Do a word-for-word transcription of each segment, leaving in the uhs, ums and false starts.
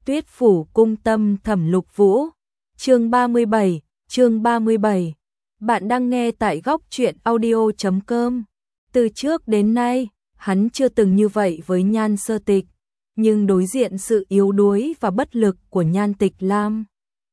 Tuyết phủ cung tâm Thẩm Lục Vũ. Chương ba mươi bảy, chương ba mươi bảy. Bạn đang nghe tại góc truyện audio chấm com. Từ trước đến nay, hắn chưa từng như vậy với Nhan Sơ Tịch, nhưng đối diện sự yếu đuối và bất lực của Nhan Tịch Lam,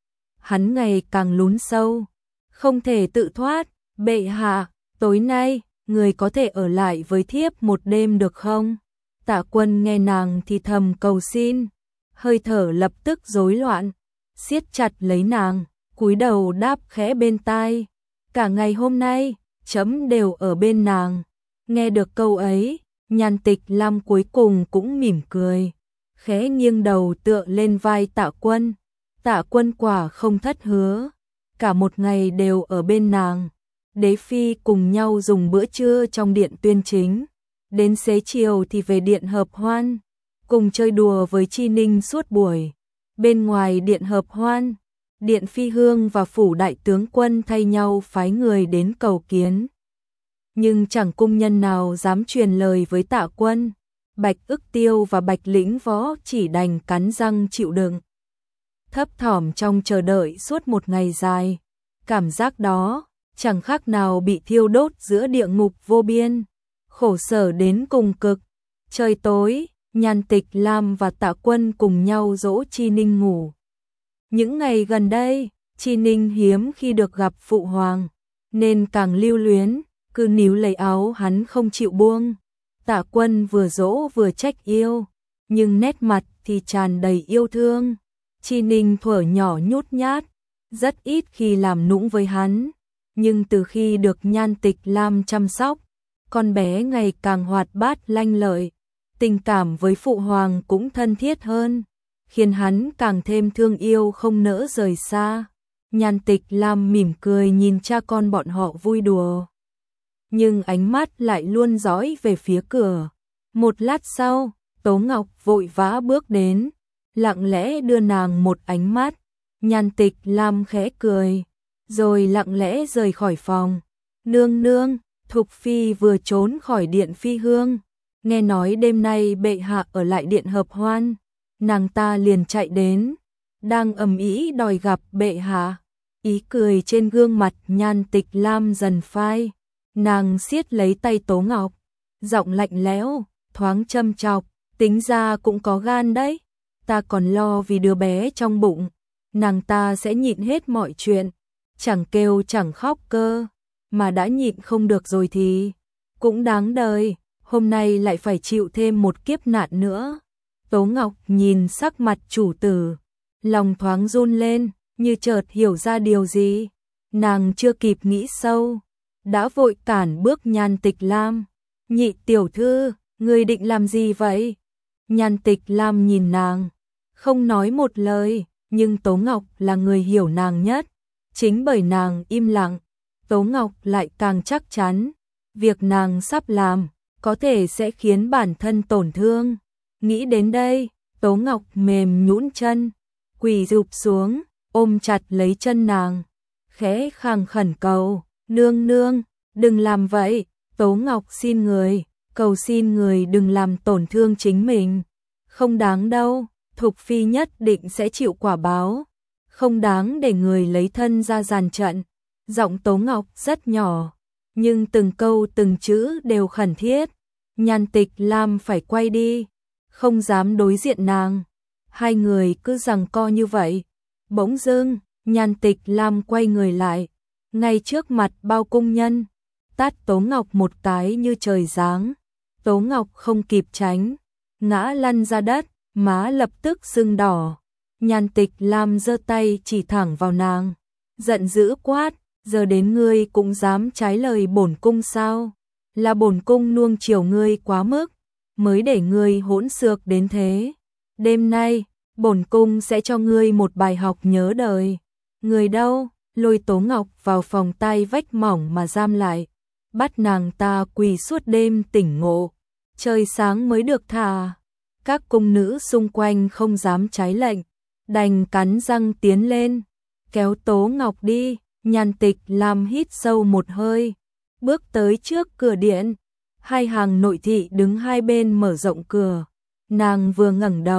hắn ngày càng lún sâu, không thể tự thoát. Bệ hạ, tối nay, người có thể ở lại với thiếp một đêm được không? Tạ Quân nghe nàng thì thầm cầu xin, hơi thở lập tức rối loạn, siết chặt lấy nàng, cúi đầu đáp khẽ bên tai. Cả ngày hôm nay, chấm đều ở bên nàng. Nghe được câu ấy, Nhan Tịch Lam cuối cùng cũng mỉm cười, khẽ nghiêng đầu tựa lên vai Tạ Quân. Tạ Quân quả không thất hứa, cả một ngày đều ở bên nàng. Đế phi cùng nhau dùng bữa trưa trong điện tuyên chính, đến xế chiều thì về điện hợp hoan, cùng chơi đùa với Chi Ninh suốt buổi. Bên ngoài điện hợp hoan, Điện Phi Hương và phủ đại tướng quân thay nhau phái người đến cầu kiến, nhưng chẳng cung nhân nào dám truyền lời với Tạ Quân. Bạch Ức Tiêu và Bạch Lĩnh Võ chỉ đành cắn răng chịu đựng, thấp thỏm trong chờ đợi suốt một ngày dài. Cảm giác đó chẳng khác nào bị thiêu đốt giữa địa ngục vô biên, khổ sở đến cùng cực. Trời tối, Nhan Tịch Lam và Tạ Quân cùng nhau dỗ Chi Ninh ngủ. Những ngày gần đây, Chi Ninh hiếm khi được gặp phụ hoàng, nên càng lưu luyến, cứ níu lấy áo hắn không chịu buông. Tạ Quân vừa dỗ vừa trách yêu, nhưng nét mặt thì tràn đầy yêu thương. Chi Ninh thuở nhỏ nhút nhát, rất ít khi làm nũng với hắn, nhưng từ khi được Nhan Tịch Lam chăm sóc, con bé ngày càng hoạt bát lanh lợi, tình cảm với phụ hoàng cũng thân thiết hơn, khiến hắn càng thêm thương yêu không nỡ rời xa. Nhan Tịch Lam mỉm cười nhìn cha con bọn họ vui đùa, nhưng ánh mắt lại luôn dõi về phía cửa. Một lát sau, Tố Ngọc vội vã bước đến, lặng lẽ đưa nàng một ánh mắt. Nhan Tịch Lam khẽ cười, rồi lặng lẽ rời khỏi phòng. Nương nương, Thục Phi vừa trốn khỏi điện Phi Hương, nghe nói đêm nay bệ hạ ở lại điện hợp hoan, nàng ta liền chạy đến, đang ầm ĩ đòi gặp bệ hạ. Ý cười trên gương mặt Nhan Tịch Lam dần phai, nàng siết lấy tay Tố Ngọc, giọng lạnh lẽo, thoáng châm chọc, tính ra cũng có gan đấy, ta còn lo vì đứa bé trong bụng, nàng ta sẽ nhịn hết mọi chuyện, chẳng kêu chẳng khóc cơ, mà đã nhịn không được rồi thì cũng đáng đời, hôm nay lại phải chịu thêm một kiếp nạn nữa. Tố Ngọc nhìn sắc mặt chủ tử, lòng thoáng run lên, như chợt hiểu ra điều gì. Nàng chưa kịp nghĩ sâu, đã vội cản bước Nhan Tịch Lam. Nhị tiểu thư, ngươi định làm gì vậy? Nhan Tịch Lam nhìn nàng, không nói một lời, nhưng Tố Ngọc là người hiểu nàng nhất. Chính bởi nàng im lặng, Tố Ngọc lại càng chắc chắn, việc nàng sắp làm có thể sẽ khiến bản thân tổn thương. Nghĩ đến đây, Tố Ngọc mềm nhũn chân, quỳ rụp xuống, ôm chặt lấy chân nàng, khẽ khàng khẩn cầu, nương nương, đừng làm vậy. Tố Ngọc xin người, cầu xin người đừng làm tổn thương chính mình. Không đáng đâu, Thục Phi nhất định sẽ chịu quả báo, không đáng để người lấy thân ra giàn trận. Giọng Tố Ngọc rất nhỏ, nhưng từng câu từng chữ đều khẩn thiết. Nhan Tịch Lam phải quay đi, không dám đối diện nàng. Hai người cứ giằng co như vậy. Bỗng dưng, Nhan Tịch Lam quay người lại, ngay trước mặt bao cung nhân, tát Tố Ngọc một cái như trời giáng. Tố Ngọc không kịp tránh, ngã lăn ra đất, má lập tức sưng đỏ. Nhan Tịch Lam giơ tay chỉ thẳng vào nàng, giận dữ quát, giờ đến ngươi cũng dám trái lời bổn cung sao? Là bổn cung nuông chiều ngươi quá mức, mới để ngươi hỗn xược đến thế. Đêm nay, bổn cung sẽ cho ngươi một bài học nhớ đời. Người đâu? Lôi Tố Ngọc vào phòng tay vách mỏng mà giam lại, bắt nàng ta quỳ suốt đêm tỉnh ngộ, trời sáng mới được thả. Các cung nữ xung quanh không dám trái lệnh, đành cắn răng tiến lên, kéo Tố Ngọc đi. Nhan Tịch Lam hít sâu một hơi, bước tới trước cửa điện. Hai hàng nội thị đứng hai bên mở rộng cửa, nàng vừa ngẩng đầu,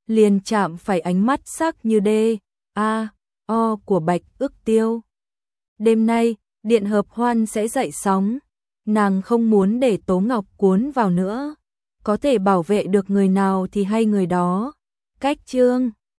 liền chạm phải ánh mắt sắc như đê, a, o của Bạch Ước Tiêu. Đêm nay, điện hợp hoan sẽ dậy sóng, nàng không muốn để Tố Ngọc cuốn vào nữa, có thể bảo vệ được người nào thì hay người đó. Cách chương